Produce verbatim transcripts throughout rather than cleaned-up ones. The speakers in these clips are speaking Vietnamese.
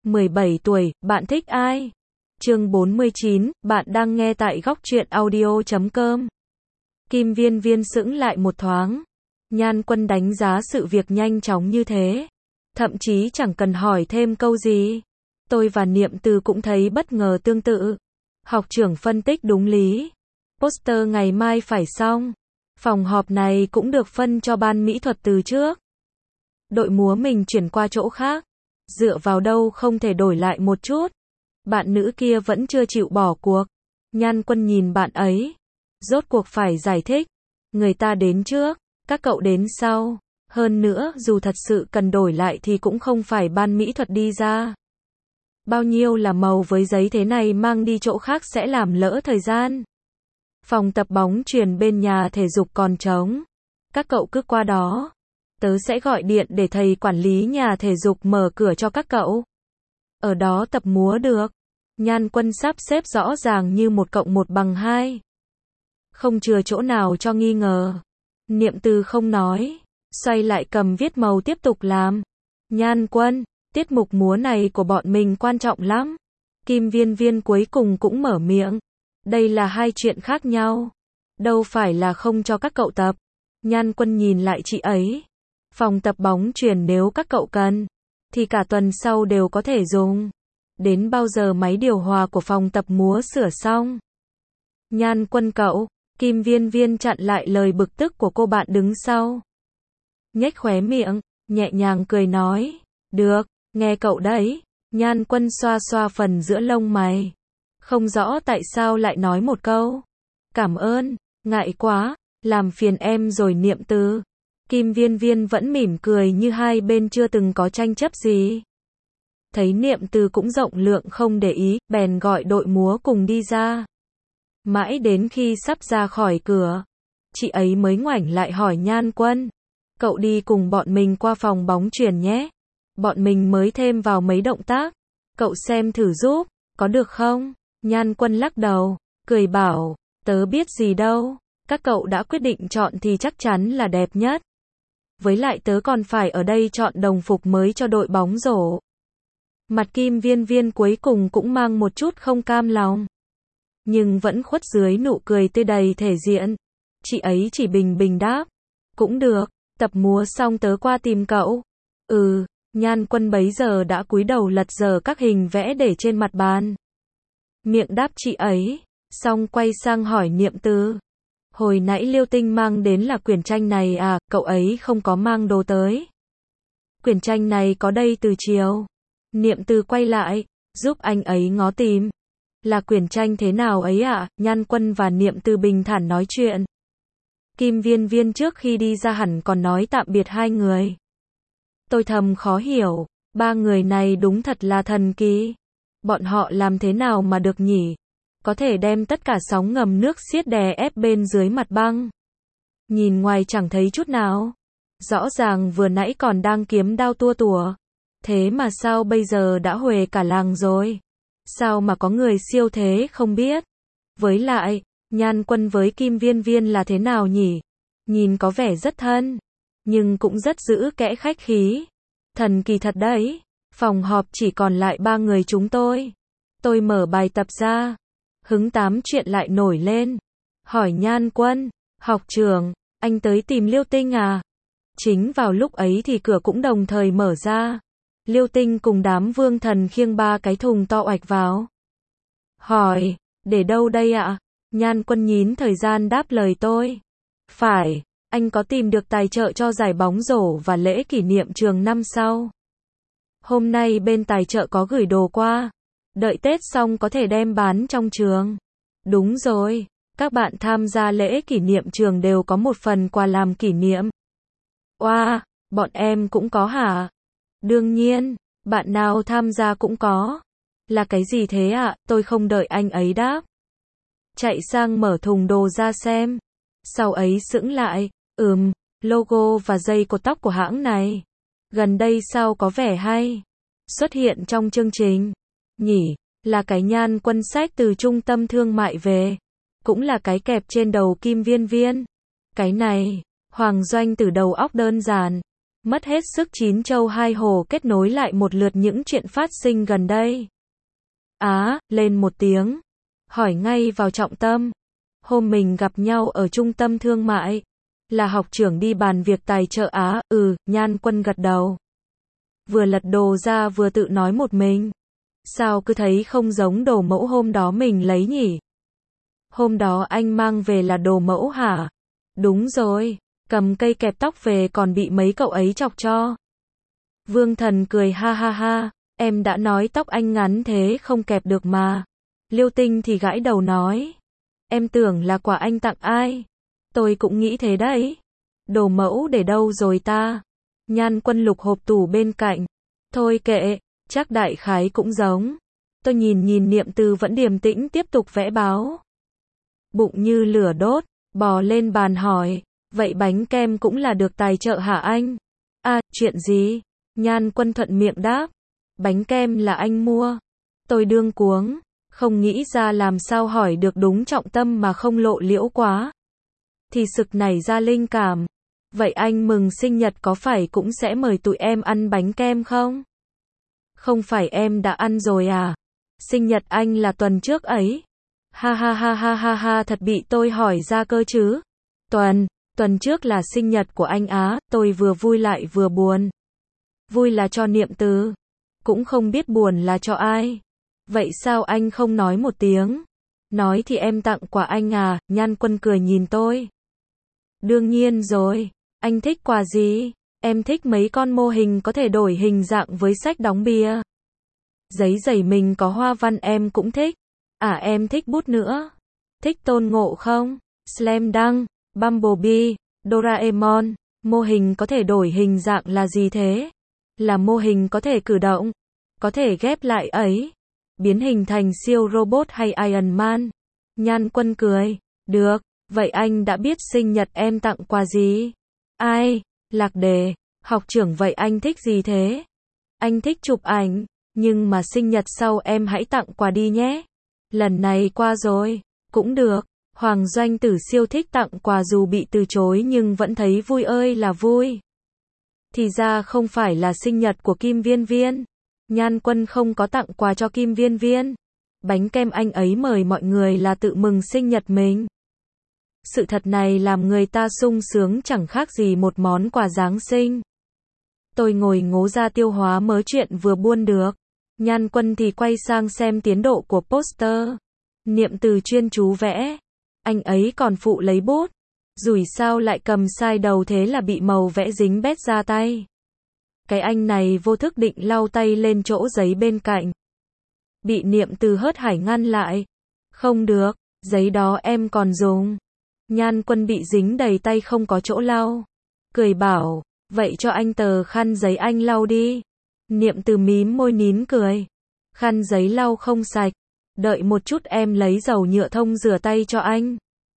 mười bảy tuổi, bạn thích ai? Chương bốn mươi chín, bạn đang nghe tại góc truyện audio chấm com. Kim Viên Viên sững lại một thoáng. Nhan Quân đánh giá sự việc nhanh chóng như thế. Thậm chí chẳng cần hỏi thêm câu gì. Tôi và Niệm Từ cũng thấy bất ngờ tương tự. Học trưởng phân tích đúng lý. Poster ngày mai phải xong. Phòng họp này cũng được phân cho ban mỹ thuật từ trước. Đội múa mình chuyển qua chỗ khác. Dựa vào đâu không thể đổi lại một chút. Bạn nữ kia vẫn chưa chịu bỏ cuộc. Nhan Quân nhìn bạn ấy. Rốt cuộc phải giải thích. Người ta đến trước, các cậu đến sau. Hơn nữa, dù thật sự cần đổi lại thì cũng không phải ban mỹ thuật đi ra. Bao nhiêu là màu với giấy thế này mang đi chỗ khác sẽ làm lỡ thời gian. Phòng tập bóng chuyền bên nhà thể dục còn trống. Các cậu cứ qua đó. Tớ sẽ gọi điện để thầy quản lý nhà thể dục mở cửa cho các cậu. Ở đó tập múa được. Nhan Quân sắp xếp rõ ràng như một cộng một bằng hai. Không chừa chỗ nào cho nghi ngờ. Niệm Từ không nói. Xoay lại cầm viết màu tiếp tục làm. Nhan Quân, tiết mục múa này của bọn mình quan trọng lắm. Kim Viên Viên cuối cùng cũng mở miệng. Đây là hai chuyện khác nhau. Đâu phải là không cho các cậu tập. Nhan Quân nhìn lại chị ấy. Phòng tập bóng chuyền nếu các cậu cần, thì cả tuần sau đều có thể dùng. Đến bao giờ máy điều hòa của phòng tập múa sửa xong? Nhan Quân cậu, Kim Viên Viên chặn lại lời bực tức của cô bạn đứng sau. Nhếch khóe miệng, nhẹ nhàng cười nói. Được, nghe cậu đấy. Nhan Quân xoa xoa phần giữa lông mày. Không rõ tại sao lại nói một câu. Cảm ơn, ngại quá, làm phiền em rồi Niệm Từ. Kim Viên Viên vẫn mỉm cười như hai bên chưa từng có tranh chấp gì. Thấy Niệm Từ cũng rộng lượng không để ý, bèn gọi đội múa cùng đi ra. Mãi đến khi sắp ra khỏi cửa, chị ấy mới ngoảnh lại hỏi Nhan Quân. Cậu đi cùng bọn mình qua phòng bóng chuyền nhé. Bọn mình mới thêm vào mấy động tác. Cậu xem thử giúp, có được không? Nhan Quân lắc đầu, cười bảo, tớ biết gì đâu. Các cậu đã quyết định chọn thì chắc chắn là đẹp nhất. Với lại tớ còn phải ở đây chọn đồng phục mới cho đội bóng rổ. Mặt Kim Viên Viên cuối cùng cũng mang một chút không cam lòng. Nhưng vẫn khuất dưới nụ cười tươi đầy thể diện. Chị ấy chỉ bình bình đáp. Cũng được, tập múa xong tớ qua tìm cậu. Ừ, Nhan Quân bấy giờ đã cúi đầu lật dở các hình vẽ để trên mặt bàn. Miệng đáp chị ấy, xong quay sang hỏi Niệm Từ. Hồi nãy Liêu Tinh mang đến là quyển tranh này à, cậu ấy không có mang đồ tới. Quyển tranh này có đây từ chiều. Niệm Từ quay lại, giúp anh ấy ngó tìm. Là quyển tranh thế nào ấy ạ? À? Nhan Quân và Niệm Từ bình thản nói chuyện. Kim Viên Viên trước khi đi ra hẳn còn nói tạm biệt hai người. Tôi thầm khó hiểu, ba người này đúng thật là thần kỳ. Bọn họ làm thế nào mà được nhỉ? Có thể đem tất cả sóng ngầm nước xiết đè ép bên dưới mặt băng. Nhìn ngoài chẳng thấy chút nào. Rõ ràng vừa nãy còn đang kiếm đao tua tủa. Thế mà sao bây giờ đã huề cả làng rồi? Sao mà có người siêu thế không biết? Với lại, Nhan Quân với Kim Viên Viên là thế nào nhỉ? Nhìn có vẻ rất thân, nhưng cũng rất giữ kẽ khách khí. Thần kỳ thật đấy. Phòng họp chỉ còn lại ba người chúng tôi. Tôi mở bài tập ra. Hứng tám chuyện lại nổi lên. Hỏi Nhan Quân, học trưởng, anh tới tìm Liêu Tinh à? Chính vào lúc ấy thì cửa cũng đồng thời mở ra. Liêu Tinh cùng đám Vương Thần khiêng ba cái thùng to oạch vào. Hỏi, để đâu đây ạ? Nhan Quân nhín thời gian đáp lời tôi. Phải, anh có tìm được tài trợ cho giải bóng rổ và lễ kỷ niệm trường năm sau. Hôm nay bên tài trợ có gửi đồ qua. Đợi Tết xong có thể đem bán trong trường. Đúng rồi, các bạn tham gia lễ kỷ niệm trường đều có một phần quà làm kỷ niệm. Oa, wow, bọn em cũng có hả? Đương nhiên, bạn nào tham gia cũng có. Là cái gì thế ạ? À? Tôi không đợi anh ấy đáp. Chạy sang mở thùng đồ ra xem. Sau ấy sững lại, ừm, logo và dây cột tóc của hãng này. Gần đây sao có vẻ hay. Xuất hiện trong chương trình. Nhỉ, là cái Nhan Quân sách từ trung tâm thương mại về. Cũng là cái kẹp trên đầu Kim Viên Viên. Cái này, Hoàng Doanh từ đầu óc đơn giản. mất hết sức chín châu hai hồ kết nối lại một lượt những chuyện phát sinh gần đây. Á, lên một tiếng. Hỏi ngay vào trọng tâm. Hôm mình gặp nhau ở trung tâm thương mại. Là học trưởng đi bàn việc tài trợ Á, ừ, Nhan Quân gật đầu. Vừa lật đồ ra vừa tự nói một mình. Sao cứ thấy không giống đồ mẫu hôm đó mình lấy nhỉ? Hôm đó anh mang về là đồ mẫu hả? Đúng rồi, cầm cây kẹp tóc về còn bị mấy cậu ấy chọc cho. Vương Thần cười ha ha ha, em đã nói tóc anh ngắn thế không kẹp được mà. Liêu Tinh thì gãi đầu nói. Em tưởng là quà anh tặng ai? Tôi cũng nghĩ thế đấy. Đồ mẫu để đâu rồi ta? Nhan Quân lục hộp tủ bên cạnh. Thôi kệ, chắc đại khái cũng giống. Tôi nhìn nhìn Niệm Từ vẫn điềm tĩnh tiếp tục vẽ báo. Bụng như lửa đốt, bò lên bàn hỏi. Vậy bánh kem cũng là được tài trợ hả anh? À, chuyện gì? Nhan Quân thuận miệng đáp. Bánh kem là anh mua. Tôi đương cuống, không nghĩ ra làm sao hỏi được đúng trọng tâm mà không lộ liễu quá. Thì sực nảy ra linh cảm. Vậy anh mừng sinh nhật có phải cũng sẽ mời tụi em ăn bánh kem không? Không phải em đã ăn rồi à? Sinh nhật anh là tuần trước ấy. Ha ha ha ha ha ha, thật bị tôi hỏi ra cơ chứ. Tuần, tuần trước là sinh nhật của anh Á, tôi vừa vui lại vừa buồn. Vui là cho Niệm Từ, cũng không biết buồn là cho ai. Vậy sao anh không nói một tiếng? Nói thì em tặng quà anh à, Nhan Quân cười nhìn tôi. Đương nhiên rồi, anh thích quà gì? Em thích mấy con mô hình có thể đổi hình dạng với sách đóng bìa. Giấy giày mình có hoa văn em cũng thích. À em thích bút nữa. Thích Tôn Ngộ không? Slam Dunk, Bumblebee, Doraemon. Mô hình có thể đổi hình dạng là gì thế? Là mô hình có thể cử động, có thể ghép lại ấy. Biến hình thành siêu robot hay Iron Man? Nhan Quân cười. Được, vậy anh đã biết sinh nhật em tặng quà gì? Ai? Lạc Đề. Học trưởng vậy anh thích gì thế? Anh thích chụp ảnh, nhưng mà sinh nhật sau em hãy tặng quà đi nhé. Lần này qua rồi, cũng được. Hoàng Doanh Tử siêu thích tặng quà dù bị từ chối nhưng vẫn thấy vui ơi là vui. Thì ra không phải là sinh nhật của Kim Viên Viên. Nhan Quân không có tặng quà cho Kim Viên Viên. Bánh kem anh ấy mời mọi người là tự mừng sinh nhật mình. Sự thật này làm người ta sung sướng chẳng khác gì một món quà Giáng sinh. Tôi ngồi ngố ra tiêu hóa mớ chuyện vừa buôn được. Nhan Quân thì quay sang xem tiến độ của poster. Niệm Từ chuyên chú vẽ. Anh ấy còn phụ lấy bút. Rủi sao lại cầm sai đầu thế là bị màu vẽ dính bét ra tay. Cái anh này vô thức định lau tay lên chỗ giấy bên cạnh. Bị Niệm Từ hớt hải ngăn lại. Không được, giấy đó em còn dùng. Nhan Quân bị dính đầy tay không có chỗ lau. Cười bảo, vậy cho anh tờ khăn giấy anh lau đi. Niệm Từ mím môi nín cười. Khăn giấy lau không sạch. Đợi một chút em lấy dầu nhựa thông rửa tay cho anh.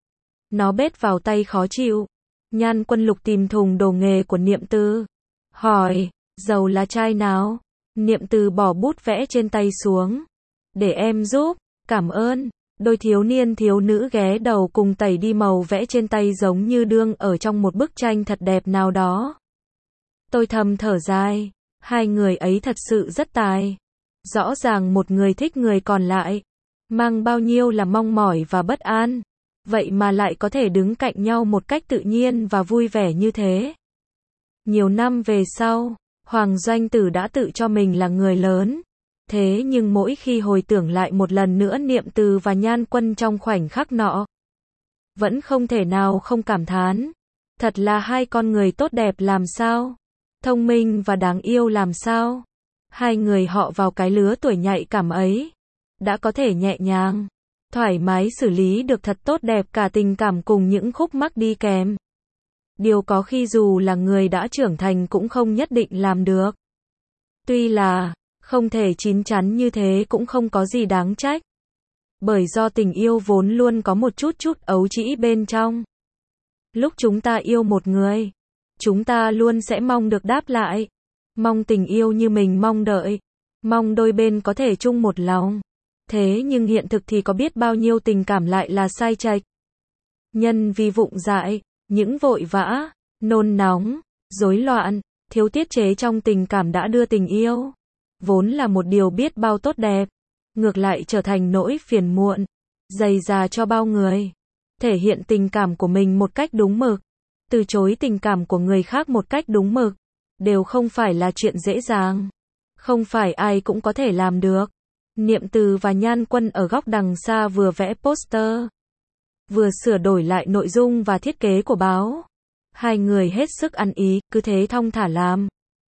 Nó bết vào tay khó chịu. Nhan Quân lục tìm thùng đồ nghề của Niệm Từ. Hỏi, dầu lá chai nào? Niệm Từ bỏ bút vẽ trên tay xuống. Để em giúp, cảm ơn. Đôi thiếu niên thiếu nữ ghé đầu cùng tẩy đi màu vẽ trên tay giống như đương ở trong một bức tranh thật đẹp nào đó. Tôi thầm thở dài. Hai người ấy thật sự rất tài. Rõ ràng một người thích người còn lại. Mang bao nhiêu là mong mỏi và bất an. Vậy mà lại có thể đứng cạnh nhau một cách tự nhiên và vui vẻ như thế. Nhiều năm về sau, Hoàng Doanh Tử đã tự cho mình là người lớn. Thế nhưng mỗi khi hồi tưởng lại một lần nữa Niệm Từ và Nhan Quân trong khoảnh khắc nọ, vẫn không thể nào không cảm thán. Thật là hai con người tốt đẹp làm sao. Thông minh và đáng yêu làm sao. Hai người họ vào cái lứa tuổi nhạy cảm ấy. Đã có thể nhẹ nhàng, thoải mái xử lý được thật tốt đẹp cả tình cảm cùng những khúc mắc đi kèm. Điều có khi dù là người đã trưởng thành cũng không nhất định làm được. Tuy là không thể chín chắn như thế cũng không có gì đáng trách. Bởi do tình yêu vốn luôn có một chút chút ấu trĩ bên trong. Lúc chúng ta yêu một người, chúng ta luôn sẽ mong được đáp lại. Mong tình yêu như mình mong đợi. Mong đôi bên có thể chung một lòng. Thế nhưng hiện thực thì có biết bao nhiêu tình cảm lại là sai chệch. Nhân vì vụng dại, những vội vã, nôn nóng, rối loạn, Thiếu tiết chế trong tình cảm đã đưa tình yêu, vốn là một điều biết bao tốt đẹp, ngược lại trở thành nỗi phiền muộn, dày dà cho bao người. Thể hiện tình cảm của mình một cách đúng mực, từ chối tình cảm của người khác một cách đúng mực, đều không phải là chuyện dễ dàng. Không phải ai cũng có thể làm được. Niệm Từ và Nhan Quân ở góc đằng xa vừa vẽ poster, vừa sửa đổi lại nội dung và thiết kế của báo. Hai người hết sức ăn ý, cứ thế thong thả làm.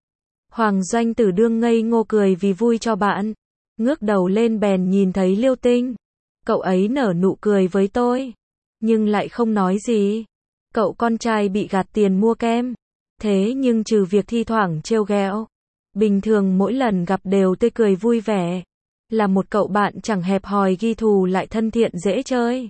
Hoàng Doanh Tử đương ngây ngô cười vì vui cho bạn. Ngước đầu lên bèn nhìn thấy Liêu Tinh. Cậu ấy nở nụ cười với tôi, nhưng lại không nói gì. Cậu con trai bị gạt tiền mua kem. Thế nhưng trừ việc thi thoảng trêu ghẹo, bình thường mỗi lần gặp đều tươi cười vui vẻ. Là một cậu bạn chẳng hẹp hòi ghi thù lại thân thiện dễ chơi.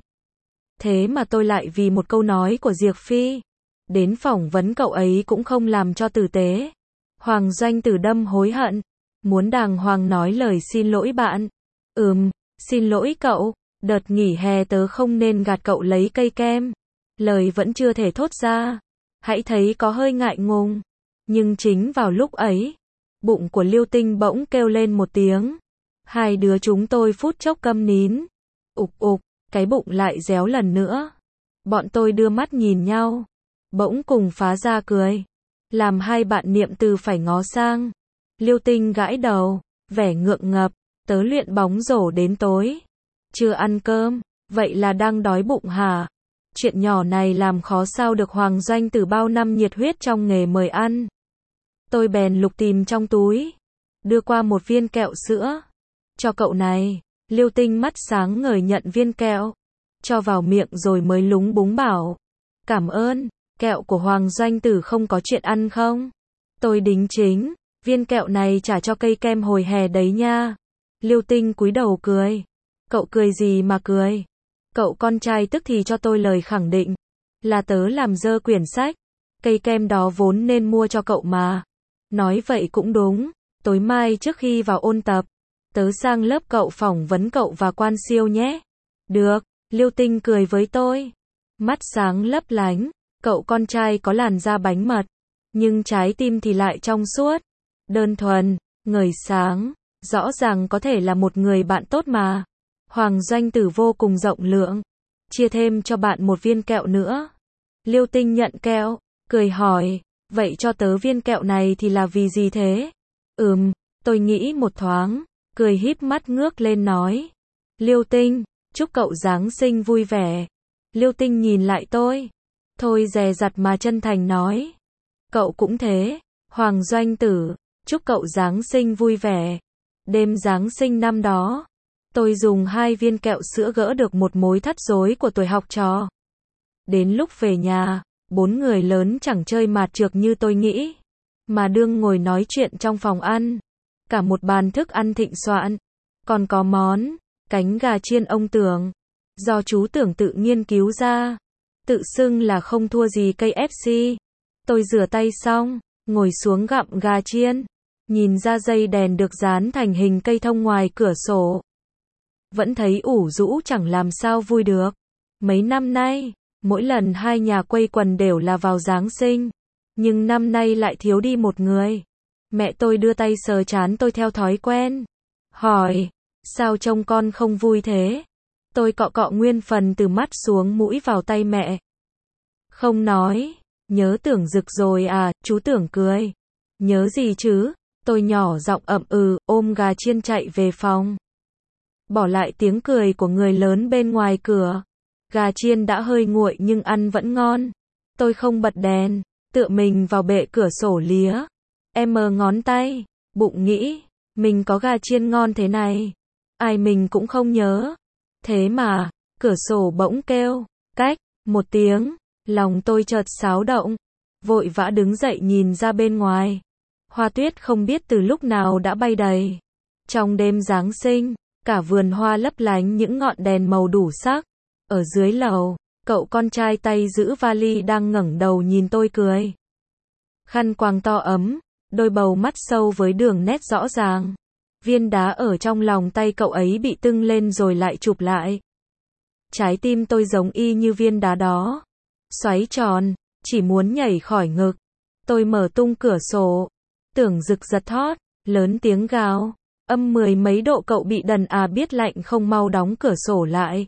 Thế mà tôi lại vì một câu nói của Diệp Phi, đến phỏng vấn cậu ấy cũng không làm cho tử tế. Hoàng Doanh Tử đâm hối hận, muốn đàng hoàng nói lời xin lỗi bạn. Ừm, xin lỗi cậu, đợt nghỉ hè tớ không nên gạt cậu lấy cây kem. Lời vẫn chưa thể thốt ra, hãy thấy có hơi ngại ngùng. Nhưng chính vào lúc ấy, bụng của Liêu Tinh bỗng kêu lên một tiếng. Hai đứa chúng tôi phút chốc câm nín. Ục ục, cái bụng lại réo lần nữa. Bọn tôi đưa mắt nhìn nhau, bỗng cùng phá ra cười, làm hai bạn Niệm Từ phải ngó sang. Liêu Tinh gãi đầu, vẻ ngượng ngập, tớ luyện bóng rổ đến tối, chưa ăn cơm, vậy là đang đói bụng hả? Chuyện nhỏ này làm khó sao được Hoàng Doanh Tử bao năm nhiệt huyết trong nghề mời ăn. Tôi bèn lục tìm trong túi, đưa qua một viên kẹo sữa. Cho cậu này. Liêu Tinh mắt sáng ngời nhận viên kẹo, cho vào miệng rồi mới lúng búng bảo. Cảm ơn, kẹo của Hoàng Doanh Tử không có chuyện ăn không? Tôi đính chính, viên kẹo này trả cho cây kem hồi hè đấy nha. Liêu Tinh cúi đầu cười. Cậu cười gì mà cười? Cậu con trai tức thì cho tôi lời khẳng định, là tớ làm dơ quyển sách. Cây kem đó vốn nên mua cho cậu mà. Nói vậy cũng đúng, tối mai trước khi vào ôn tập, tớ sang lớp cậu phỏng vấn cậu và quan siêu nhé. Được, Liêu Tinh cười với tôi. Mắt sáng lấp lánh, cậu con trai có làn da bánh mật, nhưng trái tim thì lại trong suốt, đơn thuần, ngời sáng, rõ ràng có thể là một người bạn tốt mà. Hoàng Doanh Tử vô cùng rộng lượng, chia thêm cho bạn một viên kẹo nữa. Liêu Tinh nhận kẹo, cười hỏi, vậy cho tớ viên kẹo này thì là vì gì thế? Ừm, tôi nghĩ một thoáng, cười híp mắt ngước lên nói. Liêu Tinh, chúc cậu Giáng sinh vui vẻ. Liêu Tinh nhìn lại tôi, thôi dè dặt mà chân thành nói. Cậu cũng thế. Hoàng Doanh Tử, chúc cậu Giáng sinh vui vẻ. Đêm Giáng sinh năm đó, tôi dùng hai viên kẹo sữa gỡ được một mối thắt rối của tuổi học trò. Đến lúc về nhà, bốn người lớn chẳng chơi mạt trược như tôi nghĩ, mà đương ngồi nói chuyện trong phòng ăn. Cả một bàn thức ăn thịnh soạn, còn có món cánh gà chiên ông Tưởng, do chú Tưởng tự nghiên cứu ra, tự xưng là không thua gì ca ép xê. Tôi rửa tay xong, ngồi xuống gặm gà chiên, nhìn ra dây đèn được dán thành hình cây thông ngoài cửa sổ. Vẫn thấy ủ rũ chẳng làm sao vui được. Mấy năm nay, mỗi lần hai nhà quây quần đều là vào Giáng sinh, nhưng năm nay lại thiếu đi một người. Mẹ tôi đưa tay sờ trán tôi theo thói quen, hỏi, sao trông con không vui thế? Tôi cọ cọ nguyên phần từ mắt xuống mũi vào tay mẹ. Không nói, nhớ Tưởng Dực rồi à? Chú Tưởng cười. Nhớ gì chứ? Tôi nhỏ giọng ậm ừ, ôm gà chiên chạy về phòng. Bỏ lại tiếng cười của người lớn bên ngoài cửa. Gà chiên đã hơi nguội nhưng ăn vẫn ngon. Tôi không bật đèn, tựa mình vào bệ cửa sổ lía. Em mờ ngón tay, bụng nghĩ, mình có gà chiên ngon thế này, ai mình cũng không nhớ. Thế mà, cửa sổ bỗng kêu, cách, một tiếng, lòng tôi chợt xáo động, vội vã đứng dậy nhìn ra bên ngoài. Hoa tuyết không biết từ lúc nào đã bay đầy. Trong đêm Giáng sinh, cả vườn hoa lấp lánh những ngọn đèn màu đủ sắc. Ở dưới lầu, cậu con trai tay giữ vali đang ngẩng đầu nhìn tôi cười. Khăn quàng to ấm, đôi bầu mắt sâu với đường nét rõ ràng. Viên đá ở trong lòng tay cậu ấy bị tưng lên rồi lại chụp lại. Trái tim tôi giống y như viên đá đó, xoáy tròn, chỉ muốn nhảy khỏi ngực. Tôi mở tung cửa sổ. Tưởng Dực giật thót, lớn tiếng gào. Âm mười mấy độ cậu bị đần à, biết lạnh không mau đóng cửa sổ lại.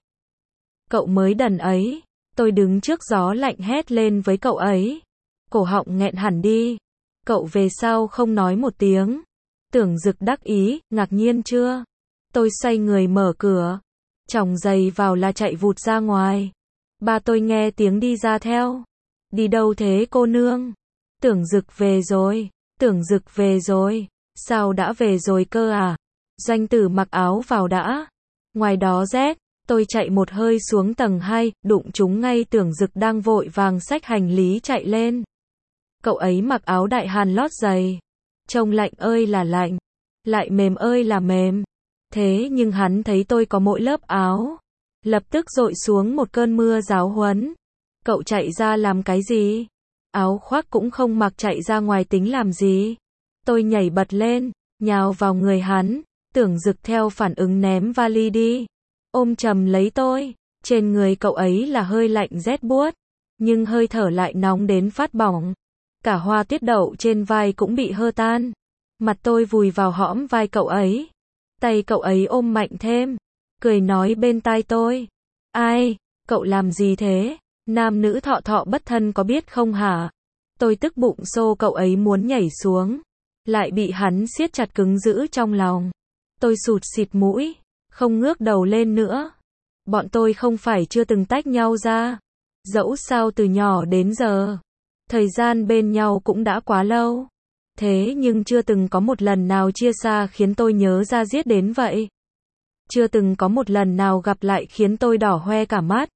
Cậu mới đần ấy. Tôi đứng trước gió lạnh hét lên với cậu ấy. Cổ họng nghẹn hẳn đi. Cậu về sau không nói một tiếng. Tưởng Dực đắc ý, ngạc nhiên chưa? Tôi xoay người mở cửa. Chòng giày vào là chạy vụt ra ngoài. Ba tôi nghe tiếng đi ra theo. Đi đâu thế cô nương? Tưởng Dực về rồi. Tưởng Dực về rồi. Sao đã về rồi cơ à? Doanh tử mặc áo vào đã. Ngoài đó rét. Tôi chạy một hơi xuống tầng hai, đụng trúng ngay Tưởng Dực đang vội vàng xách hành lý chạy lên. Cậu ấy mặc áo đại hàn lót giày. Trông lạnh ơi là lạnh. Lại mềm ơi là mềm. Thế nhưng hắn thấy tôi có mỗi lớp áo. Lập tức dội xuống một cơn mưa giáo huấn. Cậu chạy ra làm cái gì? Áo khoác cũng không mặc chạy ra ngoài tính làm gì? Tôi nhảy bật lên, nhào vào người hắn. Tưởng Dực theo phản ứng ném vali đi. Ôm chầm lấy tôi. Trên người cậu ấy là hơi lạnh rét buốt. Nhưng hơi thở lại nóng đến phát bỏng. Cả hoa tiết đậu trên vai cũng bị hơ tan. Mặt tôi vùi vào hõm vai cậu ấy. Tay cậu ấy ôm mạnh thêm. Cười nói bên tai tôi. Ai? Cậu làm gì thế? Nam nữ thọ thọ bất thân có biết không hả? Tôi tức bụng xô cậu ấy muốn nhảy xuống. Lại bị hắn siết chặt cứng giữ trong lòng. Tôi sụt xịt mũi. Không ngước đầu lên nữa. Bọn tôi không phải chưa từng tách nhau ra. Dẫu sao từ nhỏ đến giờ. Thời gian bên nhau cũng đã quá lâu. Thế nhưng chưa từng có một lần nào chia xa khiến tôi nhớ ra giết đến vậy. Chưa từng có một lần nào gặp lại khiến tôi đỏ hoe cả mắt.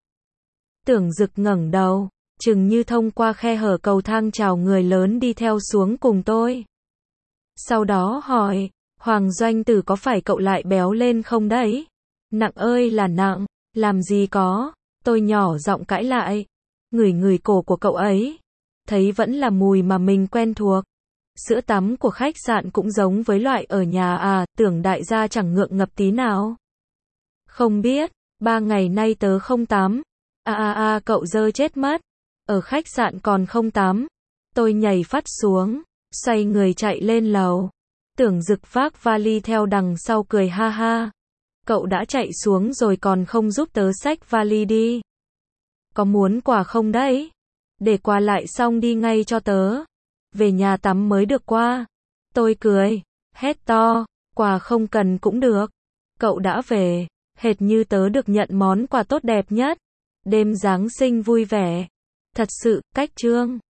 Tưởng Dực ngẩng đầu, chừng như thông qua khe hở cầu thang chào người lớn đi theo xuống cùng tôi. Sau đó hỏi, Hoàng Doanh Tử có phải cậu lại béo lên không đấy? Nặng ơi là nặng, làm gì có, tôi nhỏ giọng cãi lại. Ngửi ngửi cổ của cậu ấy, thấy vẫn là mùi mà mình quen thuộc. Sữa tắm của khách sạn cũng giống với loại ở nhà à, tưởng đại gia chẳng ngượng ngập tí nào. Không biết, ba ngày nay tớ không tắm. À à à cậu dơ chết mất. Ở khách sạn còn không tắm. Tôi nhảy phắt xuống, xoay người chạy lên lầu. Tưởng Dực vác vali theo đằng sau cười ha ha. Cậu đã chạy xuống rồi còn không giúp tớ xách vali đi. Có muốn quà không đấy? Để quà lại xong đi ngay cho tớ. Về nhà tắm mới được qua. Tôi cười, hét to, quà không cần cũng được. Cậu đã về, hệt như tớ được nhận món quà tốt đẹp nhất. Đêm Giáng sinh vui vẻ. Thật sự, cách chương.